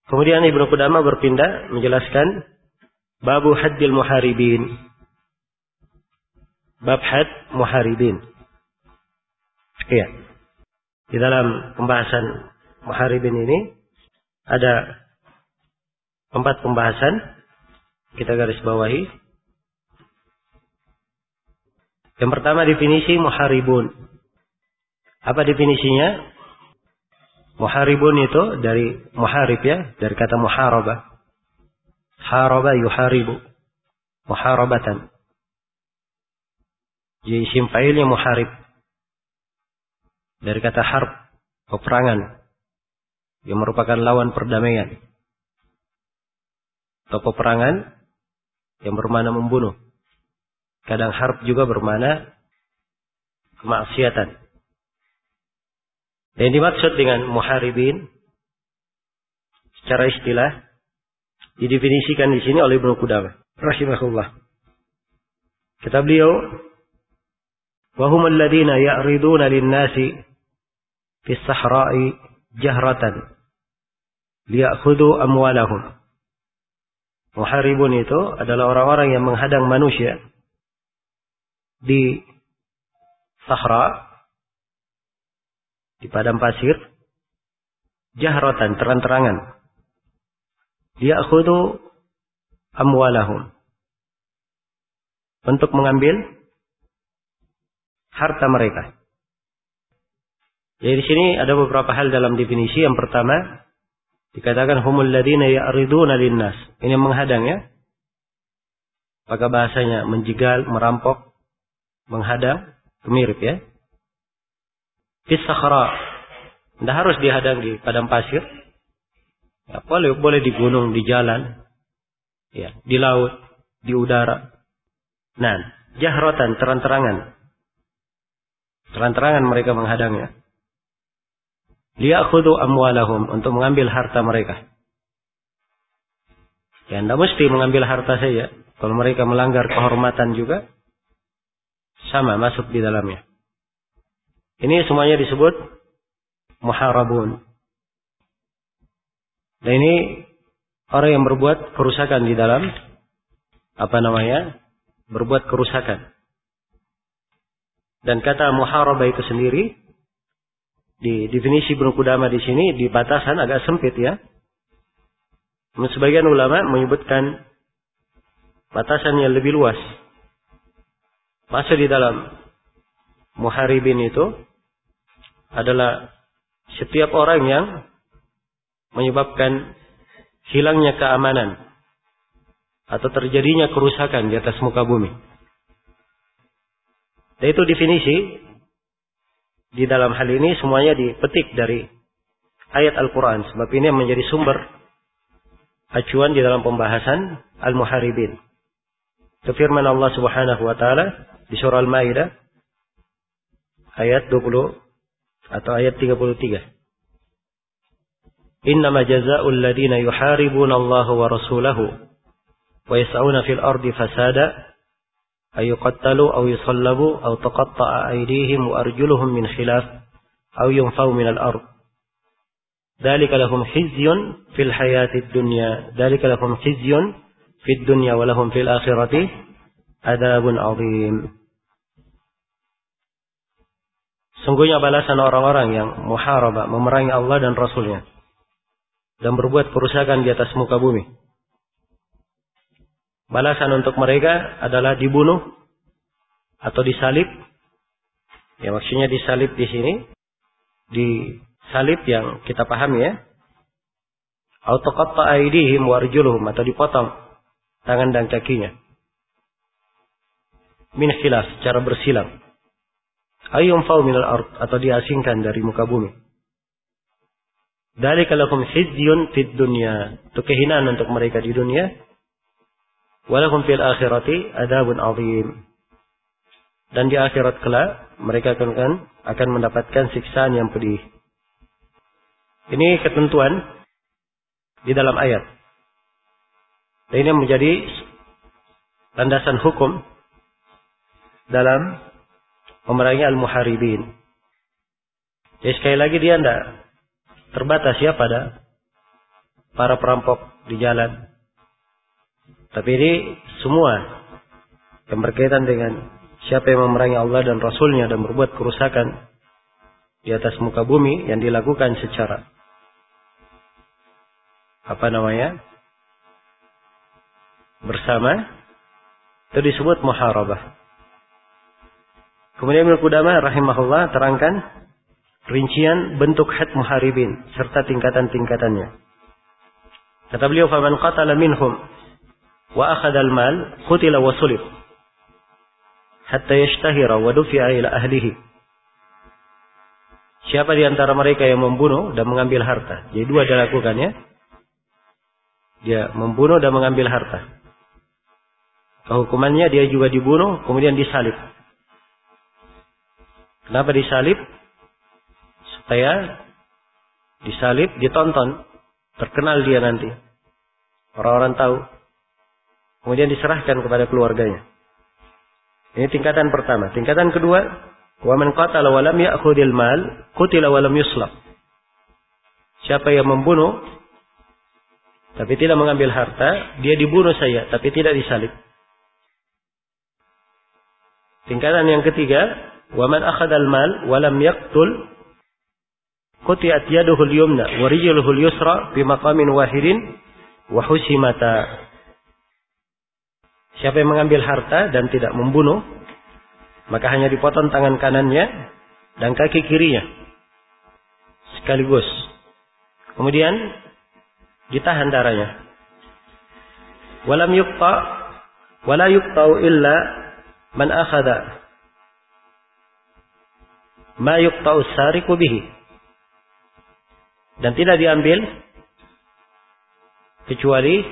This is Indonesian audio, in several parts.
Kemudian Ibnu Qudamah berpindah menjelaskan babu haddil muharibin. Bab had muharibin. Iya. Di dalam pembahasan muharibin ini ada 4 pembahasan. Kita garis bawahi. Yang pertama definisi muharibun. Apa definisinya? Muharibun itu dari muharib ya, dari kata muharabah. Haraba yuharibu. Muharabatan. Jadi isim fa'ilnya muharib. Dari kata harb, peperangan. Yang merupakan lawan perdamaian. Atau peperangan yang bermakna membunuh. Kadang harb juga bermakna kemaksiatan. Yang dimaksud dengan muharibin secara istilah didefinisikan di sini oleh Ibnu Qudamah rahimahullah. Kata beliau, wa humul ladzina ya'riduna lin-nasi fis sahra'i jahratan liya'khudhu amwalahum. Muharibun itu adalah orang-orang yang menghadang manusia di sahra, di padang pasir, jahratan, terang-terangan. Ya'khudhu amwalahum. Untuk mengambil harta mereka. Jadi di sini ada beberapa hal dalam definisi. Yang pertama, dikatakan humul ladzina ya'riduna linnas. Ini menghadang ya. Maka bahasanya menjegal, merampok, menghadang, mirip ya. Fis sakhra. Tidak harus dihadang di padang pasir. Ya, boleh di gunung, di jalan, ya, di laut, di udara. Nah, jahratan, terang-terangan. Terang-terangan mereka menghadangnya. Liya'khudhu amwalahum, untuk mengambil harta mereka. Ya, tidak mesti mengambil harta saja. Kalau mereka melanggar kehormatan juga, sama masuk di dalamnya. Ini semuanya disebut muharabun. Dan ini orang yang berbuat kerusakan di dalam berbuat kerusakan. Dan kata muharabah itu sendiri di definisi Ibnu Qudamah di sini di batasan agak sempit ya. Sebagian ulama menyebutkan batasan yang lebih luas. Masuk di dalam muharibin itu adalah setiap orang yang menyebabkan hilangnya keamanan atau terjadinya kerusakan di atas muka bumi. Dan itu definisi di dalam hal ini semuanya dipetik dari ayat Al-Quran. Sebab ini menjadi sumber acuan di dalam pembahasan Al-Muharibin. Itu firman Allah Subhanahu wa taala di surah Al-Maidah ayat 20 atau ayat 33. Innama jazaa'ul ladzina yuharibuna Allah wa rasulahu wa yas'una fil ardi fasada ay yuqattalu aw yusallabu aw taqatta'a aydihim wa arjuluhum min khilaf aw yunfaw min al-ard. Dzalika lahum khizyun fil hayatid dunya. Dzalika lahum khizyun fid dunya wa lahum fil akhirati adzabun 'adzim. Sungguhnya balasan orang-orang yang muharabah, memerangi Allah dan Rasulnya dan berbuat kerusakan di atas muka bumi. Balasan untuk mereka adalah dibunuh atau disalib. Ya, maksudnya disalib di sini, disalib yang kita pahami ya. Atau taqatta'a aydihim wa arjuluhum, atau dipotong tangan dan kakinya. Min khilaf, secara bersilang. Ayyunfaw minal ard, atau diasingkan dari muka bumi. Dzalika lahum khizyun fid dunya, itu kehinaan untuk mereka di dunia. Wa lahum fil akhirati adzabun 'adzim. Dan di akhirat kelak mereka akan mendapatkan siksaan yang pedih. Ini ketentuan di dalam ayat. Dan ini menjadi landasan hukum dalam memerangi al-muharibin. Jadi sekali lagi dia tidak terbatas ya pada para perampok di jalan. Tapi ini semua yang berkaitan dengan siapa yang memerangi Allah dan Rasulnya dan berbuat kerusakan di atas muka bumi yang dilakukan secara bersama, itu disebut muharabah. Kemudian Ibnu Qudamah rahimahullah terangkan rincian bentuk had muharibin serta tingkatan-tingkatannya. Kata beliau, faman qatala minhum wa akhadha al-mal qutila wa sulib hatta yashtahira wa dufi'a ila ahlihi. Siapa di antara mereka yang membunuh dan mengambil harta? Jadi dua dia lakukan, ya. Dia membunuh dan mengambil harta. Hukumannya dia juga dibunuh kemudian disalib. Kenapa disalib? Supaya disalib, ditonton, terkenal dia nanti. Orang-orang tahu. Kemudian diserahkan kepada keluarganya. Ini tingkatan pertama. Tingkatan kedua, wa man qatala wa lam ya'khudil mal, qutila wa lam yuslab. Siapa yang membunuh tapi tidak mengambil harta, dia dibunuh saja tapi tidak disalib. Tingkatan yang ketiga, wa man akhadal mal wa lam yaqtul qutiat yaduhu al-yumna wa rijluhu al-yusra bi maqamin wahidin wa husimata. Siapa yang mengambil harta dan tidak membunuh, maka hanya dipotong tangan kanannya dan kaki kirinya sekaligus. Kemudian ditahan darahnya. Walam yuqta wala yuqta'u illa man akhadha ma yuqta'u sariqu bihi. Dan tidak diambil kecuali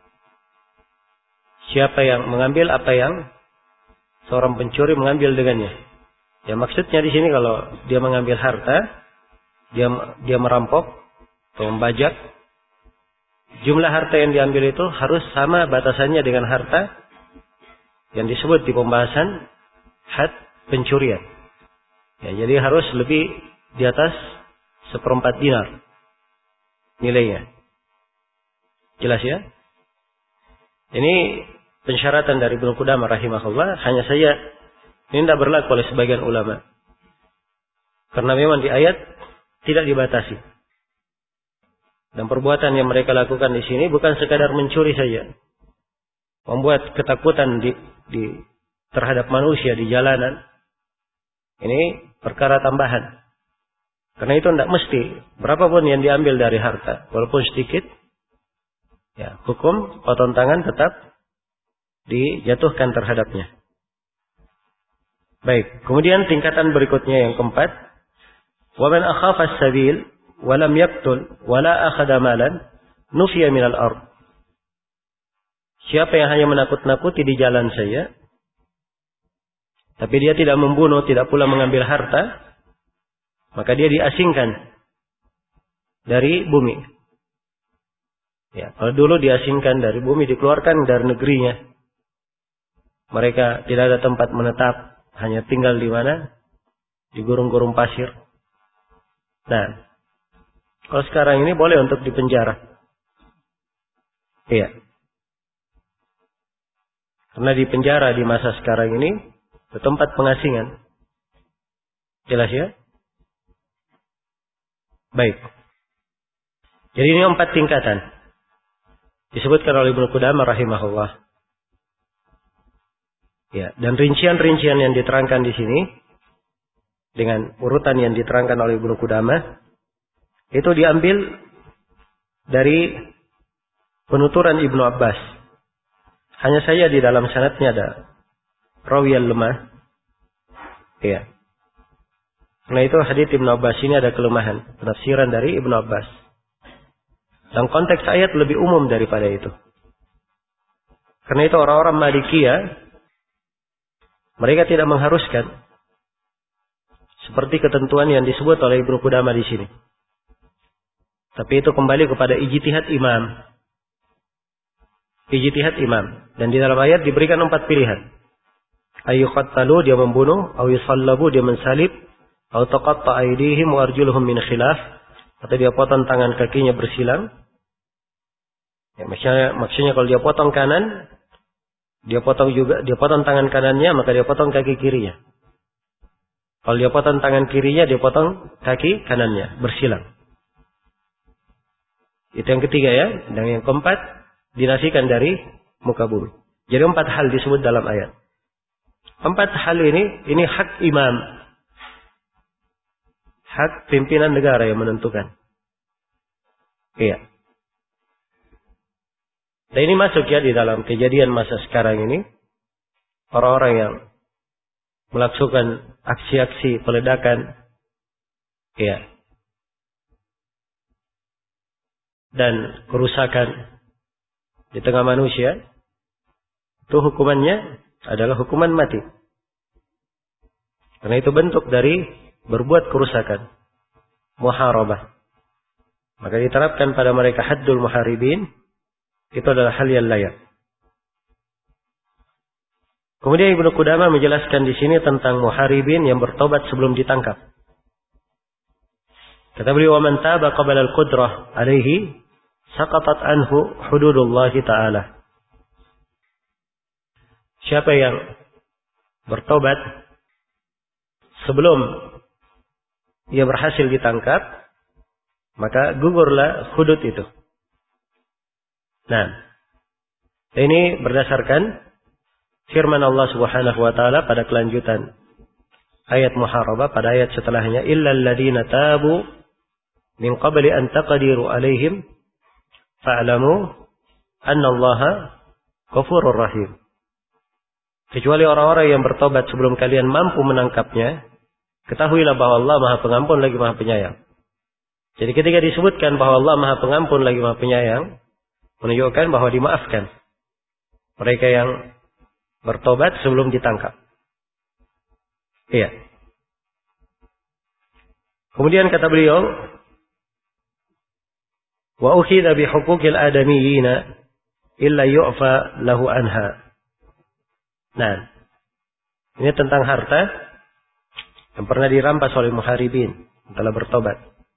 siapa yang mengambil apa yang seorang pencuri mengambil dengannya. Ya, maksudnya di sini kalau dia mengambil harta, dia merampok atau membajak, jumlah harta yang diambil itu harus sama batasannya dengan harta yang disebut di pembahasan had pencurian. Ya, jadi harus lebih di atas 1/4 dinar nilainya. Jelas ya? Ini pensyaratan dari Ibnu Qudamah rahimahullah. Hanya saja ini tidak berlaku oleh sebagian ulama. Karena memang di ayat tidak dibatasi. Dan perbuatan yang mereka lakukan di sini bukan sekadar mencuri saja. Membuat ketakutan terhadap manusia di jalanan. Ini perkara tambahan. Karena itu tidak mesti. Berapapun yang diambil dari harta, walaupun sedikit, ya, hukum potong tangan tetap dijatuhkan terhadapnya. Baik, kemudian tingkatan berikutnya yang keempat, wa man akhafa as-sabil wa lam yaqtul wa la akhadha malan nufiya min al-ard. Siapa yang hanya menakut-nakuti di jalan saya, tapi dia tidak membunuh, tidak pula mengambil harta, maka dia diasingkan dari bumi. Ya, kalau dulu diasingkan dari bumi, dikeluarkan dari negerinya. Mereka tidak ada tempat menetap, hanya tinggal di mana? Di gurun-gurun pasir. Nah, kalau sekarang ini boleh untuk dipenjara. Iya. Karena di penjara di masa sekarang ini itu tempat pengasingan. Jelas ya? Baik. Jadi ini 4 tingkatan. Disebutkan oleh Ibnu Qudamah rahimahullah. Ya, dan rincian-rincian yang diterangkan di sini dengan urutan yang diterangkan oleh Ibnu Qudamah itu diambil dari penuturan Ibnu Abbas. Hanya saja di dalam sanadnya ada rawi yang lemah. Ya. Karena itu hadits Ibnu Abbas ini ada kelemahan, penafsiran dari Ibnu Abbas. Dan konteks ayat lebih umum daripada itu. Karena itu orang-orang Malikiyah mereka tidak mengharuskan seperti ketentuan yang disebut oleh Ibnu Qudamah di sini. Tapi itu kembali kepada ijtihad imam. Ijtihad imam. Dan di dalam ayat diberikan 4 pilihan. Ayyuqattalu, dia membunuh, aw yusallabu, dia mensalib, aw taqatta aydihim wa arjuluhum min khilaf, atau dia potong tangan kakinya bersilang, Ya, maksudnya kalau dia potong kanan, dia potong tangan kanannya, maka dia potong kaki kirinya. Kalau dia potong tangan kirinya, dia potong kaki kanannya, bersilang. Itu yang ketiga ya. Dan yang keempat, dinafikan dari muka bumi. Jadi 4 hal disebut dalam ayat. 4 hal ini hak imam. Hak pimpinan negara yang menentukan. Iya. Dan ini masuk ya di dalam kejadian masa sekarang ini. Orang-orang yang melakukan aksi-aksi peledakan. Iya. Dan kerusakan di tengah manusia. Itu hukumannya adalah hukuman mati. Karena itu bentuk dari berbuat kerusakan. Muharabah. Maka diterapkan pada mereka haddul muharibin. Itu adalah hal yang layak. Kemudian Ibnu Qudamah menjelaskan di sini tentang muharibin yang bertobat sebelum ditangkap. Kata beliau, "Wa man taba qabla al-qudrah alaihi saqatat anhu hududullah ta'ala." Siapa yang bertobat sebelum ia berhasil ditangkap, maka gugurlah hudud itu. Nah, ini berdasarkan firman Allah Subhanahu wa taala pada kelanjutan ayat muharabah, pada ayat setelahnya, illal ladzina tabu min qabli an taqdiru alaihim fa'lamu annallaha ghafurur rahim. Kecuali orang-orang yang bertobat sebelum kalian mampu menangkapnya, ketahuilah bahwa Allah Maha Pengampun lagi Maha Penyayang. Jadi ketika disebutkan bahwa Allah Maha Pengampun lagi Maha Penyayang, menunjukkan bahwa dimaafkan mereka yang bertobat sebelum ditangkap. Iya. Kemudian kata beliau, wa ukhidha bi huquqil adamiyina illa yu'fa lahu anha. Nah, ini tentang harta yang pernah dirampas oleh muharibin setelah bertobat.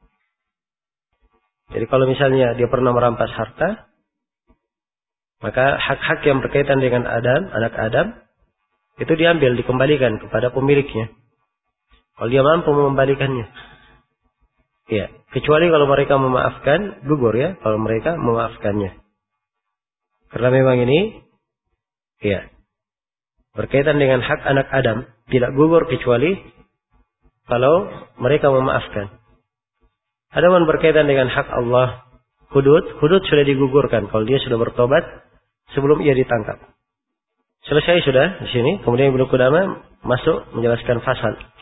Jadi kalau misalnya dia pernah merampas harta, maka hak-hak yang berkaitan dengan Adam, anak Adam, itu diambil, dikembalikan kepada pemiliknya. Kalau dia mampu mengembalikannya. Ya, kecuali kalau mereka memaafkan, gugur ya, kalau mereka memaafkannya. Karena memang ini, ya, berkaitan dengan hak anak Adam, tidak gugur kecuali kalau mereka memaafkan. Adapun berkaitan dengan hak Allah, hudud sudah digugurkan kalau dia sudah bertobat sebelum ia ditangkap. Selesai sudah di sini. Kemudian Ibnu Qudamah masuk menjelaskan fasal.